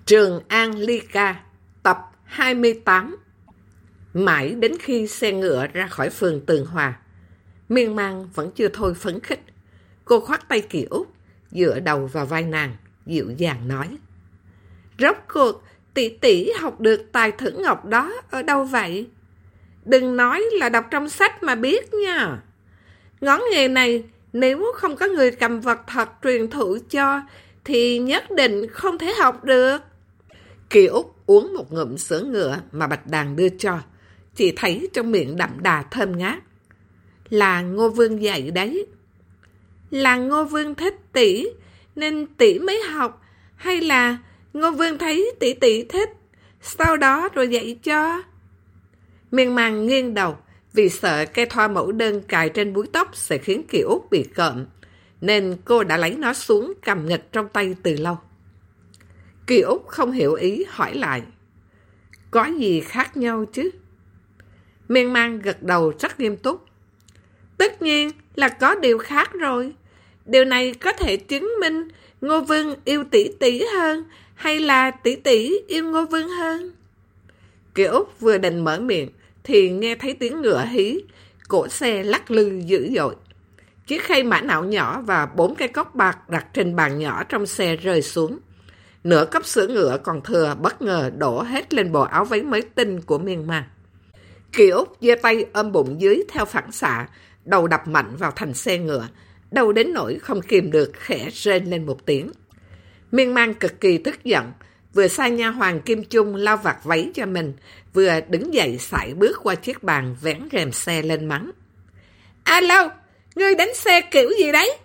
Trường An Ly Ca, tập 28. Mãi đến khi xe ngựa ra khỏi phường Tường Hòa, Miên Man vẫn chưa thôi phấn khích. Cô khoác tay Kỳ Út, dựa đầu vào vai nàng, dịu dàng nói: Rốt cuộc, tỷ tỷ học được tài thử ngọc đó ở đâu vậy? Đừng nói là đọc trong sách mà biết nha. Ngón nghề này, nếu không có người cầm vật thật truyền thụ cho, thì nhất định không thể học được. Kỳ Út uống một ngụm sữa ngựa mà Bạch Đàn đưa cho, chỉ thấy trong miệng đậm đà thơm ngát. Là Ngô Vương dạy đấy. Là Ngô Vương thích tỷ nên tỷ mới học, hay là Ngô Vương thấy tỷ thích, sau đó rồi dạy cho? Miên Man nghiêng đầu vì sợ cây thoa mẫu đơn cài trên búi tóc sẽ khiến Kỳ Út bị cộm, nên cô đã lấy nó xuống cầm nghịch trong tay từ lâu. Kỳ Út không hiểu ý hỏi lại: Có gì khác nhau chứ? Miên Man gật đầu rất nghiêm túc: Tất nhiên là có điều khác rồi. Điều này có thể chứng minh Ngô Vương yêu tỷ hơn, hay là tỷ yêu Ngô Vương hơn. Kỳ Út vừa định mở miệng thì nghe thấy tiếng ngựa hí, cỗ xe lắc lư dữ dội. Chiếc khay mã não nhỏ và 4 cái cốc bạc đặt trên bàn nhỏ trong xe rơi xuống. Nửa cốc sữa ngựa còn thừa bất ngờ đổ hết lên bộ áo váy mới tinh của Miên Man. Kỳ Út giơ tay ôm bụng dưới theo phản xạ, đầu đập mạnh vào thành xe ngựa, đau đến nỗi không kìm được khẽ rên lên một tiếng. Miên Man cực kỳ tức giận, vừa sai nha hoàn Kim Chung lau vạt váy cho mình, vừa đứng dậy sải bước qua chiếc bàn vén rèm xe lên mắng: Alo, ngươi đánh xe kiểu gì đấy?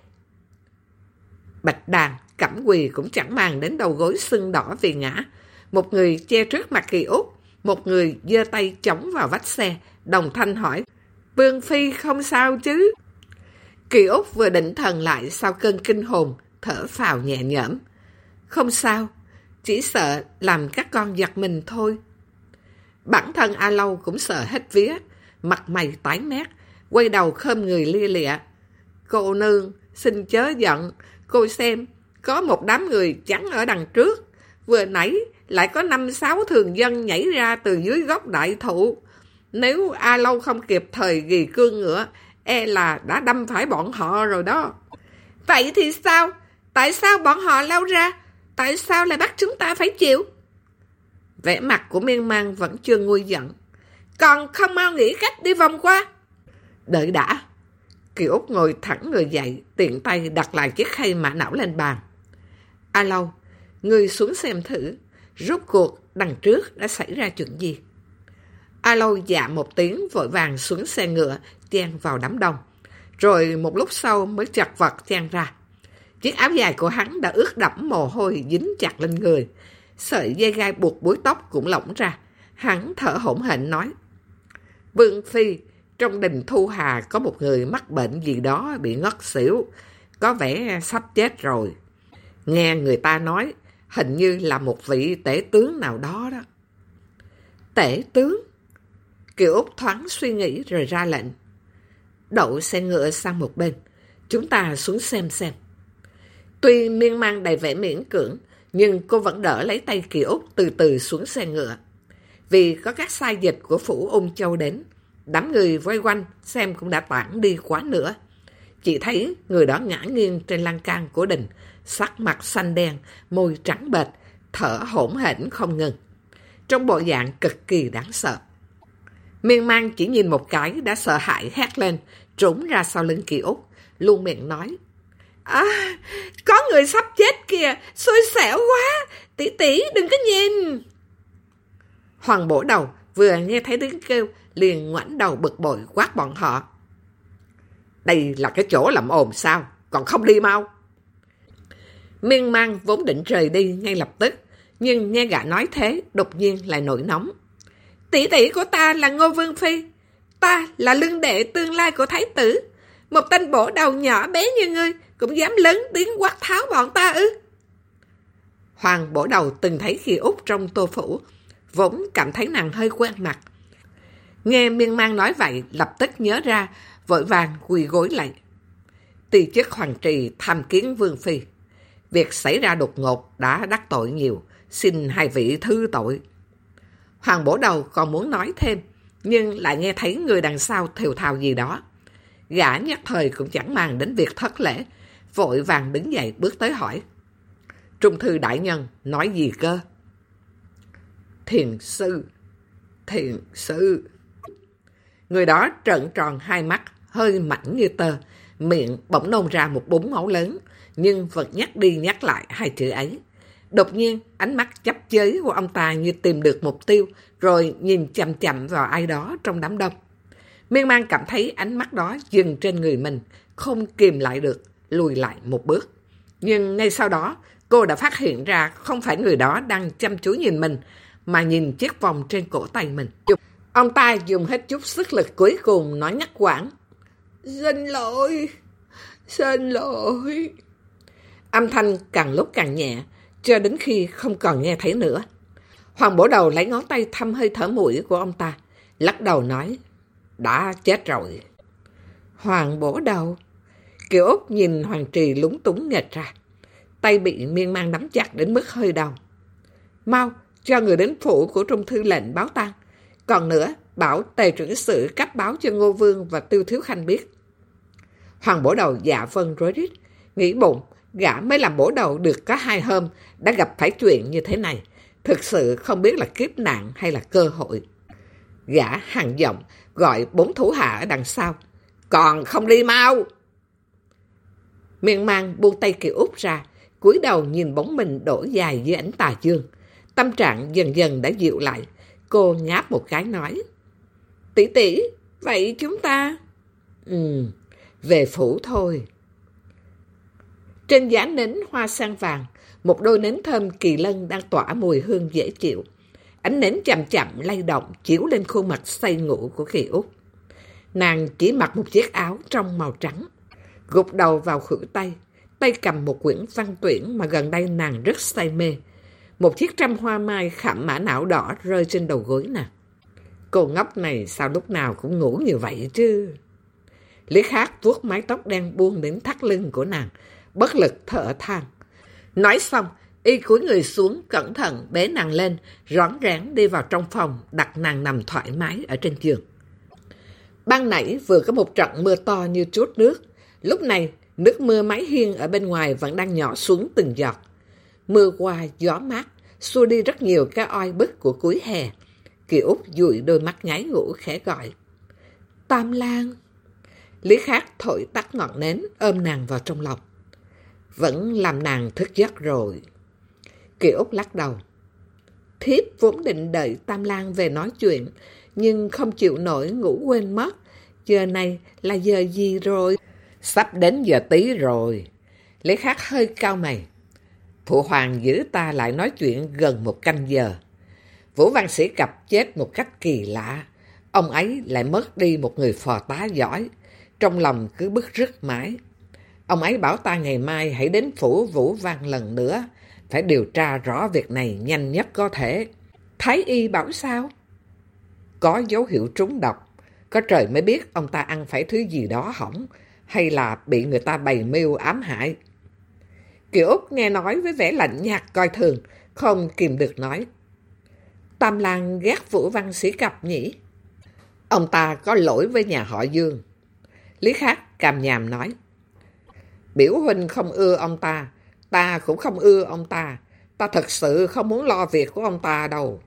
Bạch Đàn, Cẩm Quỳ cũng chẳng màng đến đầu gối sưng đỏ vì ngã. Một người che trước mặt Kỳ Út, một người giơ tay chống vào vách xe, đồng thanh hỏi: Vương Phi không sao chứ? Kỳ Út vừa định thần lại sau cơn kinh hồn, thở phào nhẹ nhõm: Không sao, chỉ sợ làm các con giật mình thôi. Bản thân A Lâu cũng sợ hết vía, mặt mày tái mét, quay đầu khom người lia lịa: Cô nương, xin chớ giận, cô xem, có một đám người chắn ở đằng trước, vừa nãy lại có 5-6 thường dân nhảy ra từ dưới gốc đại thụ. Nếu A Lâu không kịp thời ghi cương ngựa, e là đã đâm phải bọn họ rồi đó. Vậy thì sao? Tại sao bọn họ lao ra? Tại sao lại bắt chúng ta phải chịu? Vẻ mặt của Miên Man vẫn chưa nguôi giận. Còn không mau nghĩ cách đi vòng qua. Đợi đã. Kỳ Út ngồi thẳng người dậy, tiện tay đặt lại chiếc khay mã não lên bàn. A Lâu, ngươi xuống xem thử, rốt cuộc đằng trước đã xảy ra chuyện gì? A Lâu dạ một tiếng, vội vàng xuống xe ngựa, chen vào đám đông. Rồi một lúc sau mới chật vật chen ra. Chiếc áo dài của hắn đã ướt đẫm mồ hôi dính chặt lên người. Sợi dây gai buộc búi tóc cũng lỏng ra. Hắn thở hổn hển nói: Vương Phi, trong đình Thu Hà có một người mắc bệnh gì đó bị ngất xỉu, có vẻ sắp chết rồi. Nghe người ta nói, hình như là một vị tể tướng nào đó đó. Tể tướng? Kiều Út thoáng suy nghĩ rồi ra lệnh: Đậu xe ngựa sang một bên, chúng ta xuống xem. Tuy Miên Man đầy vẻ miễn cưỡng, nhưng cô vẫn đỡ lấy tay Kiều Út từ từ xuống xe ngựa. Vì có các sai dịch của phủ Ung Châu đến, đám người vây quanh xem cũng đã tản đi quá nữa. Chỉ thấy người đó ngã nghiêng trên lan can của đình, sắc mặt xanh đen, môi trắng bệch, thở hổn hển không ngừng, trong bộ dạng cực kỳ đáng sợ. Miên Man chỉ nhìn một cái đã sợ hãi hét lên, trốn ra sau lưng Kỳ Út, luôn miệng nói: Có người sắp chết kìa, xui xẻo quá, tỷ đừng có nhìn. Hoàng Bổ Đầu vừa nghe thấy tiếng kêu liền ngoảnh đầu bực bội quát bọn họ: Đây là cái chỗ làm ồn sao, còn không đi mau. Miên Man vốn định rời đi ngay lập tức, nhưng nghe gã nói thế, đột nhiên lại nổi nóng: Tỷ của ta là Ngô Vương Phi, ta là lương đệ tương lai của thái tử. Một tên bổ đầu nhỏ bé như ngươi cũng dám lớn tiếng quát tháo bọn ta ư? Hoàng Bổ Đầu từng thấy Kỳ Út trong tô phủ, vốn cảm thấy nàng hơi quen mặt. Nghe Miên Man nói vậy, lập tức nhớ ra, vội vàng quỳ gối lại: Ti chức hoàng trì tham kiến Vương Phi. Việc xảy ra đột ngột đã đắc tội nhiều, xin hai vị thứ tội. Hoàng Bổ Đầu còn muốn nói thêm, nhưng lại nghe thấy người đằng sau thều thào gì đó. Gã nhất thời cũng chẳng màng đến việc thất lễ, vội vàng đứng dậy bước tới hỏi. Trung thư đại nhân nói gì cơ? Thiền sư. Người đó trợn tròn hai mắt, hơi mảnh như tơ, miệng bỗng nôn ra một búng máu lớn, nhưng vẫn nhắc đi nhắc lại hai chữ ấy. Đột nhiên, ánh mắt chấp chới của ông ta như tìm được mục tiêu, rồi nhìn chằm chằm vào ai đó trong đám đông. Miên Man cảm thấy ánh mắt đó dừng trên người mình, không kìm lại được, lùi lại một bước. Nhưng ngay sau đó, cô đã phát hiện ra không phải người đó đang chăm chú nhìn mình, mà nhìn chiếc vòng trên cổ tay mình. Ông ta dùng hết chút sức lực cuối cùng nói ngắt quãng. Xin lỗi. Âm thanh càng lúc càng nhẹ, cho đến khi không còn nghe thấy nữa. Hoàng Bổ Đầu lấy ngón tay thăm hơi thở mũi của ông ta, lắc đầu nói, đã chết rồi. Hoàng Bổ Đầu. Kiều Úc nhìn Hoàng Trì lúng túng nghệt ra, tay bị Miên Man nắm chặt đến mức hơi đau. Mau, cho người đến phủ của Trung thư lệnh báo tang. Còn nữa, bảo Tề trưởng sự cấp báo cho Ngô Vương và Tiêu Thiếu Khanh biết. Hoàng Bổ Đầu dạ vâng rối rít, nghĩ bụng, gã mới làm bổ đầu được có 2 hôm, đã gặp phải chuyện như thế này. Thực sự không biết là kiếp nạn hay là cơ hội. Gã hằn giọng, gọi 4 thủ hạ ở đằng sau. Còn không đi mau! Miên Man buông tay Kiều Úc ra, cúi đầu nhìn bóng mình đổ dài dưới ánh tà dương. Tâm trạng dần dần đã dịu lại. Cô ngáp một cái nói. Tỷ tỷ, vậy chúng ta... về phủ thôi. Trên giá nến hoa sen vàng, một đôi nến thơm kỳ lân đang tỏa mùi hương dễ chịu. Ánh nến chậm chậm lay động chiếu lên khuôn mặt say ngủ của Kiều Úc. Nàng chỉ mặc một chiếc áo trong màu trắng, gục đầu vào khuỷu tay, tay cầm một quyển văn tuyển mà gần đây nàng rất say mê. Một chiếc trăm hoa mai khảm mã não đỏ rơi trên đầu gối nàng. Cô ngốc này sao lúc nào cũng ngủ như vậy chứ? Lý Khắc vuốt mái tóc đen buông đến thắt lưng của nàng, bất lực thở than. Nói xong, y cúi người xuống, cẩn thận bế nàng lên, rón rén đi vào trong phòng, đặt nàng nằm thoải mái ở trên giường. Ban nãy vừa có một trận mưa to như trút nước. Lúc này, nước mưa mái hiên ở bên ngoài vẫn đang nhỏ xuống từng giọt. Mưa qua, gió mát, xua đi rất nhiều cái oi bức của cuối hè. Kiều Úc dụi đôi mắt ngáy ngủ khẽ gọi. Tam Lang. Lý Khắc thổi tắt ngọn nến, ôm nàng vào trong lòng. Vẫn làm nàng thức giấc rồi. Kiều Úc lắc đầu. Thiếp vốn định đợi Tam Lang về nói chuyện, nhưng không chịu nổi ngủ quên mất. Giờ này là giờ gì rồi? Sắp đến giờ tí rồi. Lý Khắc hơi cau mày. Phụ hoàng giữ ta lại nói chuyện gần 1 canh giờ. Vũ Văn Sĩ Cập chết một cách kỳ lạ. Ông ấy lại mất đi một người phò tá giỏi. Trong lòng cứ bứt rứt mãi. Ông ấy bảo ta ngày mai hãy đến phủ Vũ Văn lần nữa. Phải điều tra rõ việc này nhanh nhất có thể. Thái y bảo sao? Có dấu hiệu trúng độc. Có trời mới biết ông ta ăn phải thứ gì đó hỏng, hay là bị người ta bày mưu ám hại. Kiều Úc nghe nói với vẻ lạnh nhạt coi thường, không kìm được nói. Tam Lang ghét Vũ Văn Sĩ Cập nhỉ? Ông ta có lỗi với nhà họ Dương. Lý Khắc càm nhàm nói. Biểu huynh không ưa ông ta, ta cũng không ưa ông ta. Ta thật sự không muốn lo việc của ông ta đâu.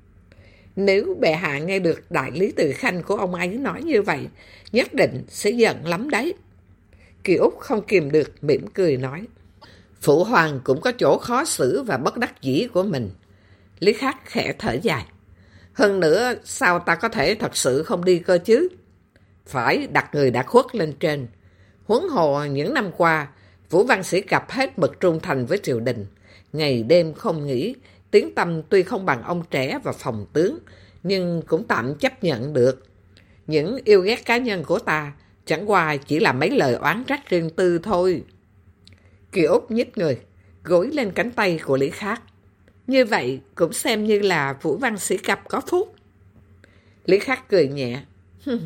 Nếu bệ hạ nghe được đại lý tự khanh của ông ấy nói như vậy, nhất định sẽ giận lắm đấy. Kiều Úc không kìm được mỉm cười nói. Phụ hoàng cũng có chỗ khó xử và bất đắc dĩ của mình. Lý Khắc khẽ thở dài. Hơn nữa, sao ta có thể thật sự không đi cơ chứ? Phải đặt người đã khuất lên trên. Huống hồ những năm qua, Vũ Văn Sĩ Cập hết mực trung thành với triều đình. Ngày đêm không nghỉ, tiếng tăm tuy không bằng ông trẻ và phòng tướng, nhưng cũng tạm chấp nhận được. Những yêu ghét cá nhân của ta chẳng qua chỉ là mấy lời oán trách riêng tư thôi. Kiều Úc nhích người, gối lên cánh tay của Lý Khắc. Như vậy cũng xem như là Vũ Văn Sĩ Cập có phúc. Lý Khắc cười nhẹ.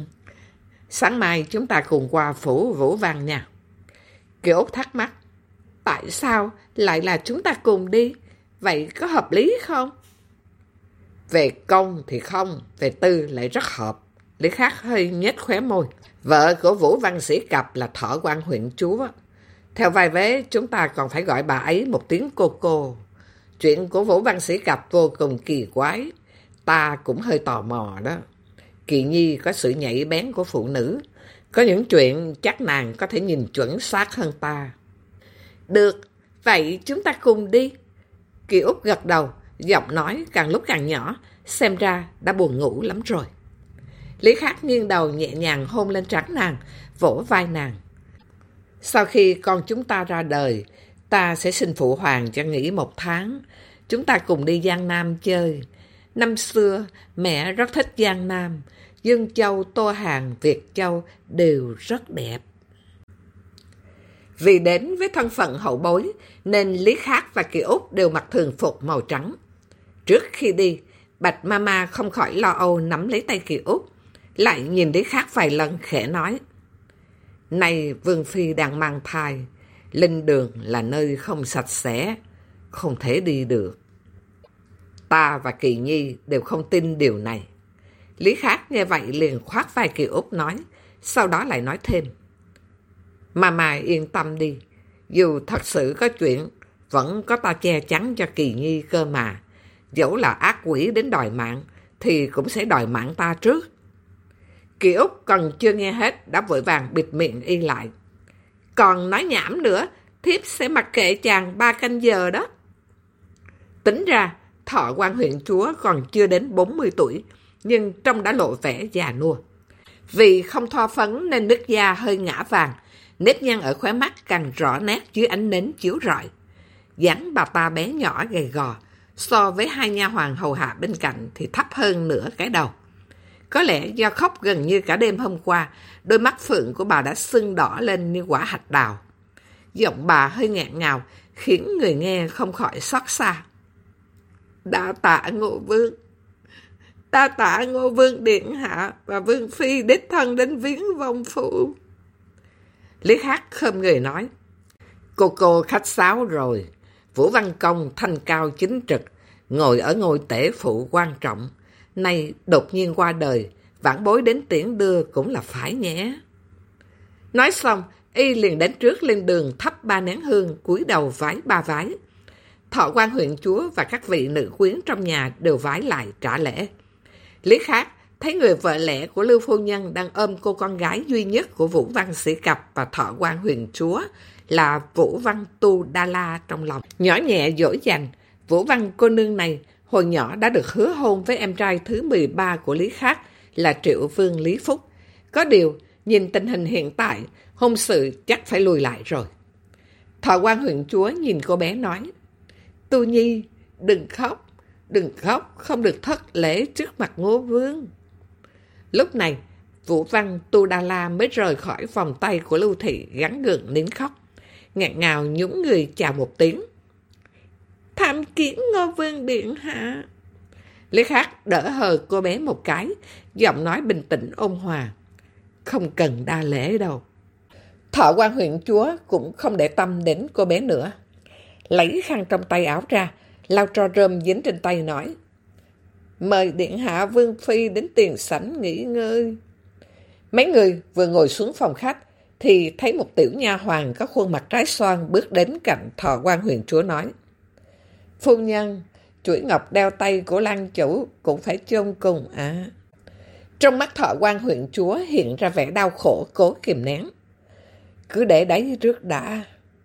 Sáng mai chúng ta cùng qua phủ Vũ Văn nha. Kiều Úc thắc mắc. Tại sao lại là chúng ta cùng đi? Vậy có hợp lý không? Về công thì không, về tư lại rất hợp. Lý Khắc hơi nhếch khóe môi. Vợ của Vũ Văn Sĩ Cập là Thọ Quan huyện chúa. Theo vai vế, chúng ta còn phải gọi bà ấy một tiếng cô cô. Chuyện của Vũ Văn Sĩ Cập vô cùng kỳ quái. Ta cũng hơi tò mò đó. Kỳ Nhi có sự nhạy bén của phụ nữ. Có những chuyện chắc nàng có thể nhìn chuẩn xác hơn ta. Được, vậy chúng ta cùng đi. Kỳ Út gật đầu, giọng nói càng lúc càng nhỏ, xem ra đã buồn ngủ lắm rồi. Lý Khắc nghiêng đầu nhẹ nhàng hôn lên trán nàng, vỗ vai nàng. Sau khi con chúng ta ra đời, ta sẽ xin phụ hoàng cho nghỉ 1 tháng. Chúng ta cùng đi Giang Nam chơi. Năm xưa, mẹ rất thích Giang Nam. Dương Châu, Tô Hàng, Việt Châu đều rất đẹp. Vì đến với thân phận hậu bối, nên Lý Khắc và Kỳ Út đều mặc thường phục màu trắng. Trước khi đi, Bạch Mama không khỏi lo âu nắm lấy tay Kỳ Út, lại nhìn Lý Khắc vài lần khẽ nói. Này Vương Phi đang mang thai, linh đường là nơi không sạch sẽ, không thể đi được. Ta và Kỳ Nhi đều không tin điều này. Lý Khắc nghe vậy liền khoát vai Kỳ Út nói, sau đó lại nói thêm. Mama yên tâm đi, dù thật sự có chuyện, vẫn có ta che chắn cho Kỳ Nhi cơ mà. Dẫu là ác quỷ đến đòi mạng, thì cũng sẽ đòi mạng ta trước. Kỳ Út còn chưa nghe hết, đã vội vàng bịt miệng y lại. Còn nói nhảm nữa, thiếp sẽ mặc kệ chàng 3 canh giờ đó. Tính ra, Thọ Quan huyện chúa còn chưa đến 40 tuổi, nhưng trông đã lộ vẻ già nua. Vì không thoa phấn nên nước da hơi ngã vàng, nếp nhăn ở khóe mắt càng rõ nét dưới ánh nến chiếu rọi. Dáng bà ta bé nhỏ gầy gò, so với 2 nha hoàn hầu hạ bên cạnh thì thấp hơn nửa cái đầu. Có lẽ do khóc gần như cả đêm hôm qua, đôi mắt phượng của bà đã sưng đỏ lên như quả hạch đào. Giọng bà hơi nghẹn ngào, khiến người nghe không khỏi xót xa. Đa tạ Ngô Vương. Ta tạ Ngô Vương điện hạ và Vương Phi đích thân đến viếng vong phụ. Lý Khắc khom người nói. Cô khách sáo rồi. Vũ Văn Công thanh cao chính trực, ngồi ở ngôi tể phụ quan trọng. Nay đột nhiên qua đời, vãn bối đến tiễn đưa cũng là phải nhé. Nói xong, y liền đến trước lên đường thắp 3 nén hương, cúi đầu vái 3 vái. Thọ Quan huyện chúa và các vị nữ quyến trong nhà đều vái lại trả lễ. Lý Khắc thấy người vợ lẽ của Lưu phu nhân đang ôm cô con gái duy nhất của Vũ Văn Sĩ Cập và Thọ Quan huyện chúa là Vũ Văn Tu Đa La trong lòng. Nhỏ nhẹ dỗ dành, Vũ Văn cô nương này hồi nhỏ đã được hứa hôn với em trai thứ 13 của Lý Khắc là Triệu Vương Lý Phúc. Có điều, nhìn tình hình hiện tại, hôn sự chắc phải lùi lại rồi. Thọ Quan huyện chúa nhìn cô bé nói, Tu Nhi, đừng khóc, không được thất lễ trước mặt Ngô Vương. Lúc này, Vũ Văn Tu Đa La mới rời khỏi vòng tay của Lưu Thị gắn gượng nín khóc, ngạc ngào nhún người chào một tiếng. Tham kiến Ngô Vương điện hạ. Lý Khắc đỡ hờ cô bé một cái, giọng nói bình tĩnh ôn hòa. Không cần đa lễ đâu. Thọ Quan huyện chúa cũng không để tâm đến cô bé nữa. Lấy khăn trong tay áo ra, lau tro rơm dính trên tay nói. Mời điện hạ Vương Phi đến tiền sảnh nghỉ ngơi. Mấy người vừa ngồi xuống phòng khách, thì thấy một tiểu nha hoàn có khuôn mặt trái xoan bước đến cạnh Thọ Quan huyện chúa nói. Phu nhân, chuỗi ngọc đeo tay của Lan chủ cũng phải chôn cùng à. Trong mắt Thọ Quan huyện chúa hiện ra vẻ đau khổ cố kìm nén. Cứ để đấy trước đã.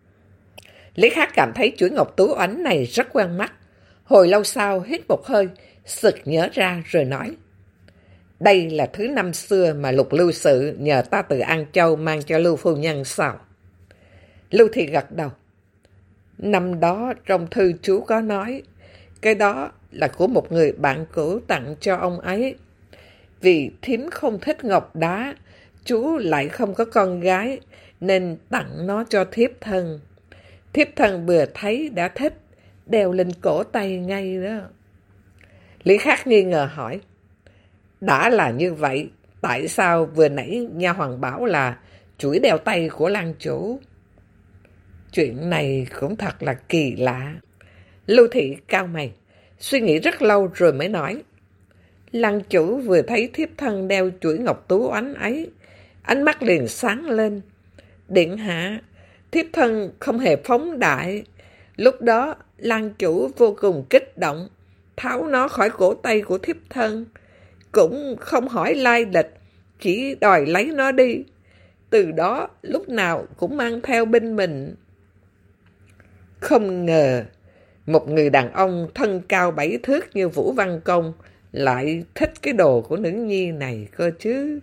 Lý Khắc cảm thấy chuỗi ngọc tú oánh này rất quen mắt. Hồi lâu sau hít một hơi, sực nhớ ra rồi nói. Đây là thứ năm xưa mà Lục Lưu Sự nhờ ta từ An Châu mang cho Lưu phu nhân sao? Lưu Thị gật đầu. Năm đó trong thư chú có nói, cái đó là của một người bạn cũ tặng cho ông ấy. Vì thím không thích ngọc đá, chú lại không có con gái, nên tặng nó cho thiếp thân. Thiếp thân vừa thấy đã thích, đeo lên cổ tay ngay đó. Lý Khắc nghi ngờ hỏi. Đã là như vậy, tại sao vừa nãy nha hoàn bảo là chuỗi đeo tay của Lan chủ? Chuyện này cũng thật là kỳ lạ. Lưu Thị cau mày, suy nghĩ rất lâu rồi mới nói. Lăng chủ vừa thấy thiếp thân đeo chuỗi ngọc tú oánh ấy, ánh mắt liền sáng lên. Điện hạ, thiếp thân không hề phóng đại. Lúc đó, lăng chủ vô cùng kích động, tháo nó khỏi cổ tay của thiếp thân. Cũng không hỏi lai lịch, chỉ đòi lấy nó đi. Từ đó, lúc nào cũng mang theo bên mình. Không ngờ, một người đàn ông thân cao 7 thước như Vũ Văn Công lại thích cái đồ của nữ nhi này cơ chứ.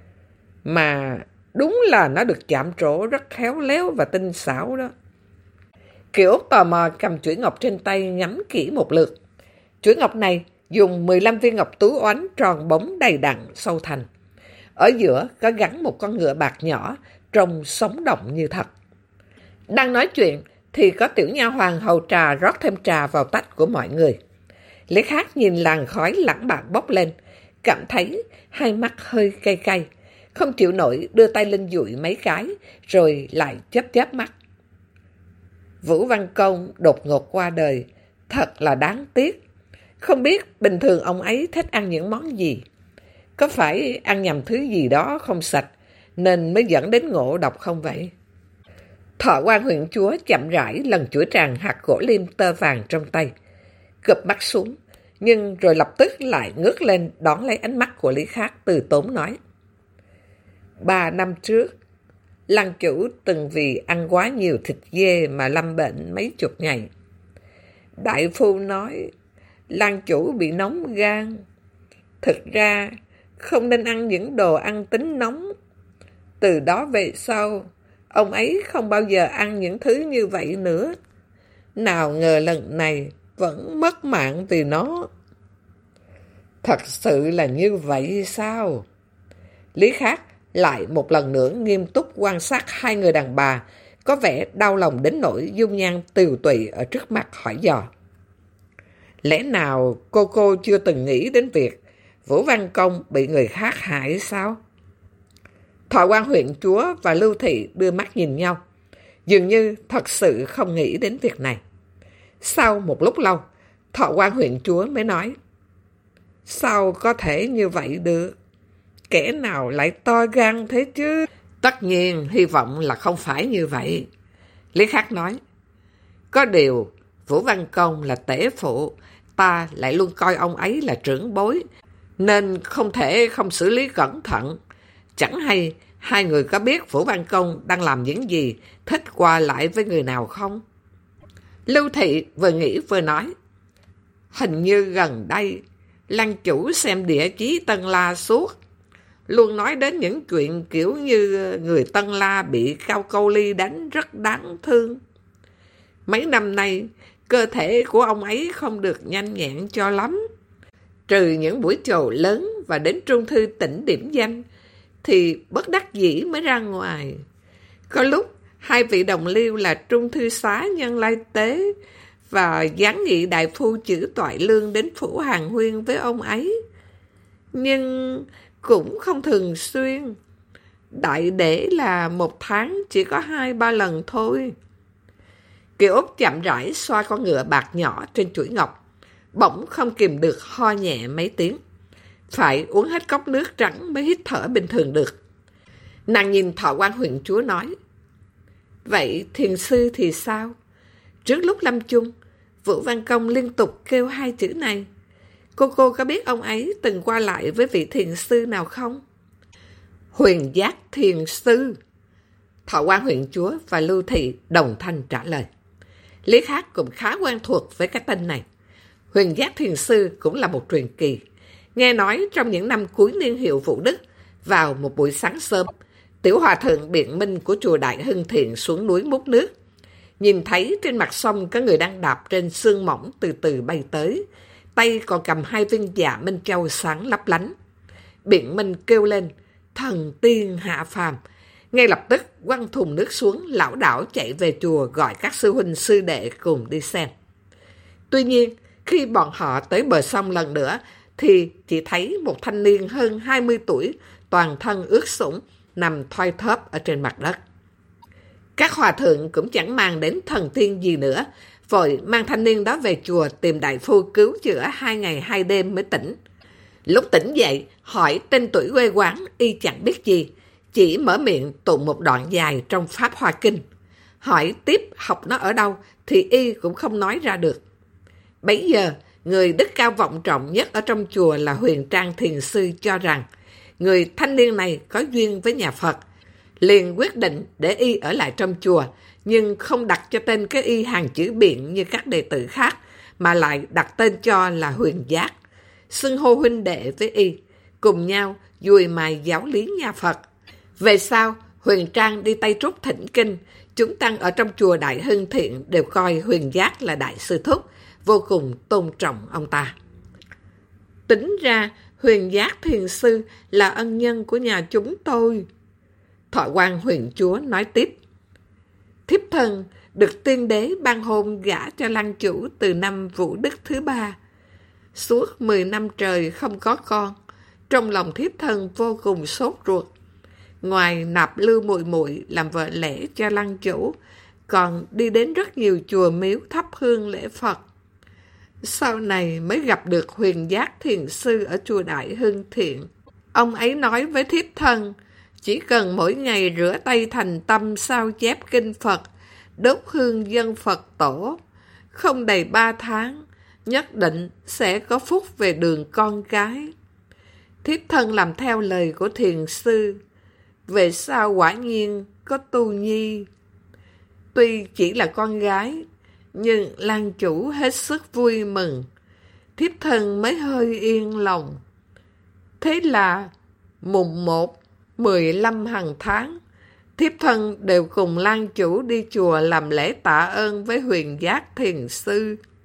Mà đúng là nó được chạm trổ rất khéo léo và tinh xảo đó. Kiều Úc tò mò cầm chuỗi ngọc trên tay ngắm kỹ một lượt. Chuỗi ngọc này dùng 15 viên ngọc tú oánh tròn bóng đầy đặn sâu thành. Ở giữa có gắn một con ngựa bạc nhỏ trông sống động như thật. Đang nói chuyện thì có tiểu nha hoàn hầu trà rót thêm trà vào tách của mọi người. Lý Khắc nhìn làn khói lãng bạc bốc lên, cảm thấy hai mắt hơi cay cay, không chịu nổi đưa tay lên dụi mấy cái, rồi lại chớp chớp mắt. Vũ Văn Công đột ngột qua đời, thật là đáng tiếc. Không biết bình thường ông ấy thích ăn những món gì. Có phải ăn nhầm thứ gì đó không sạch, nên mới dẫn đến ngộ độc không vậy? Thọ Quan huyện chúa chậm rãi lần chuỗi tràng hạt gỗ lim tơ vàng trong tay, gập mắt xuống, nhưng rồi lập tức lại ngước lên đón lấy ánh mắt của Lý Khắc, từ tốn nói. 3 năm trước, lăng chủ từng vì ăn quá nhiều thịt dê mà lâm bệnh mấy chục ngày. Đại phu nói lăng chủ bị nóng gan. Thực ra không nên ăn những đồ ăn tính nóng. Từ đó về sau, ông ấy không bao giờ ăn những thứ như vậy nữa. Nào ngờ lần này vẫn mất mạng vì nó. Thật sự là như vậy sao? Lý Khắc lại một lần nữa nghiêm túc quan sát hai người đàn bà, có vẻ đau lòng đến nỗi dung nhan tiều tụy ở trước mặt hỏi dò. Lẽ nào cô chưa từng nghĩ đến việc Vũ Văn Công bị người khác hại sao? Thọ Quan huyện chúa và Lưu Thị đưa mắt nhìn nhau, dường như thật sự không nghĩ đến việc này. Sau một lúc lâu, Thọ Quan huyện chúa mới nói. Sao có thể như vậy được? Kẻ nào lại to gan thế chứ? Tất nhiên, hy vọng là không phải như vậy. Lý Khắc nói. Có điều, Vũ Văn Công là tể phụ, ta lại luôn coi ông ấy là trưởng bối, nên không thể không xử lý cẩn thận. Chẳng hay hai người có biết Vũ Văn Công đang làm những gì, thích qua lại với người nào không? Lưu Thị vừa nghĩ vừa nói. Hình như gần đây, lăng chủ xem địa chí Tân La suốt, luôn nói đến những chuyện kiểu như người Tân La bị Cao Câu Ly đánh rất đáng thương. Mấy năm nay, cơ thể của ông ấy không được nhanh nhẹn cho lắm. Trừ những buổi chầu lớn và đến trung thư tỉnh điểm danh, thì bất đắc dĩ mới ra ngoài. Có lúc, hai vị đồng liêu là trung thư xá Nhân Lai Tế và giáng nghị đại phu chữ Toại Lương đến phủ hàng huyên với ông ấy. Nhưng cũng không thường xuyên. Đại để là 1 tháng chỉ có 2-3 lần thôi. Kiều Úc chậm rãi xoa con ngựa bạc nhỏ trên chuỗi ngọc, bỗng không kìm được ho nhẹ mấy tiếng. Phải uống hết cốc nước trắng mới hít thở bình thường được. Nàng nhìn Thọ Quan huyện chúa nói. Vậy thiền sư thì sao? Trước lúc lâm chung, Vũ Văn Công liên tục kêu 2 chữ này. Cô có biết ông ấy từng qua lại với vị thiền sư nào không? Huyền Giác thiền sư. Thọ Quan huyện chúa và Lưu Thị đồng thanh trả lời. Lý Khắc cũng khá quen thuộc với cái tên này. Huyền Giác thiền sư cũng là một truyền kỳ. Nghe nói trong những năm cuối niên hiệu Vũ Đức, vào một buổi sáng sớm, tiểu hòa thượng biện minh của chùa Đại Hưng Thiện xuống núi múc nước. Nhìn thấy trên mặt sông có người đang đạp trên sương mỏng từ từ bay tới, tay còn cầm 2 viên dạ minh châu sáng lấp lánh. Biện minh kêu lên, thần tiên hạ phàm. Ngay lập tức quăng thùng nước xuống, lảo đảo chạy về chùa gọi các sư huynh sư đệ cùng đi xem. Tuy nhiên, khi bọn họ tới bờ sông lần nữa, thì chỉ thấy một thanh niên hơn 20 tuổi, toàn thân ướt sũng, nằm thoi thóp ở trên mặt đất. Các hòa thượng cũng chẳng mang đến thần tiên gì nữa, vội mang thanh niên đó về chùa tìm đại phu cứu chữa 2 ngày 2 đêm mới tỉnh. Lúc tỉnh dậy, hỏi tên tuổi quê quán, y chẳng biết gì, chỉ mở miệng tụng một đoạn dài trong Pháp Hoa Kinh. Hỏi tiếp học nó ở đâu, thì y cũng không nói ra được. Bấy giờ, người đức cao vọng trọng nhất ở trong chùa là Huyền Trang Thiền Sư cho rằng người thanh niên này có duyên với nhà Phật, liền quyết định để y ở lại trong chùa, nhưng không đặt cho tên cái y hàng chữ biện như các đệ tử khác, mà lại đặt tên cho là Huyền Giác, xưng hô huynh đệ với y, cùng nhau dùi mài giáo lý nhà Phật. Về sau, Huyền Trang đi Tây Trúc thỉnh kinh, chúng tăng ở trong chùa Đại Hưng Thiện đều coi Huyền Giác là đại sư thúc, vô cùng tôn trọng ông ta. Tính ra, Huyền Giác Thiền Sư là ân nhân của nhà chúng tôi. Thoại quan Huyền Chúa nói tiếp. Thiếp thân được tiên đế ban hôn gả cho lăng chủ từ năm Vũ Đức thứ 3. Suốt 10 năm trời không có con, trong lòng thiếp thân vô cùng sốt ruột. Ngoài nạp lưu muội muội làm vợ lẽ cho lăng chủ, còn đi đến rất nhiều chùa miếu thắp hương lễ Phật. Sau này mới gặp được Huyền Giác Thiền Sư ở chùa Đại Hưng Thiện. Ông ấy nói với thiếp thân, chỉ cần mỗi ngày rửa tay thành tâm sao chép kinh Phật, đốt hương dân Phật tổ, không đầy 3 tháng, nhất định sẽ có phúc về đường con cái. Thiếp thân làm theo lời của thiền sư, về sau quả nhiên có tu nhi. Tuy chỉ là con gái, nhưng lăng chủ hết sức vui mừng, thiếp thân mới hơi yên lòng. Thế là mùng 1, 15 hàng tháng, thiếp thân đều cùng lăng chủ đi chùa làm lễ tạ ơn với Huyền Giác Thiền Sư.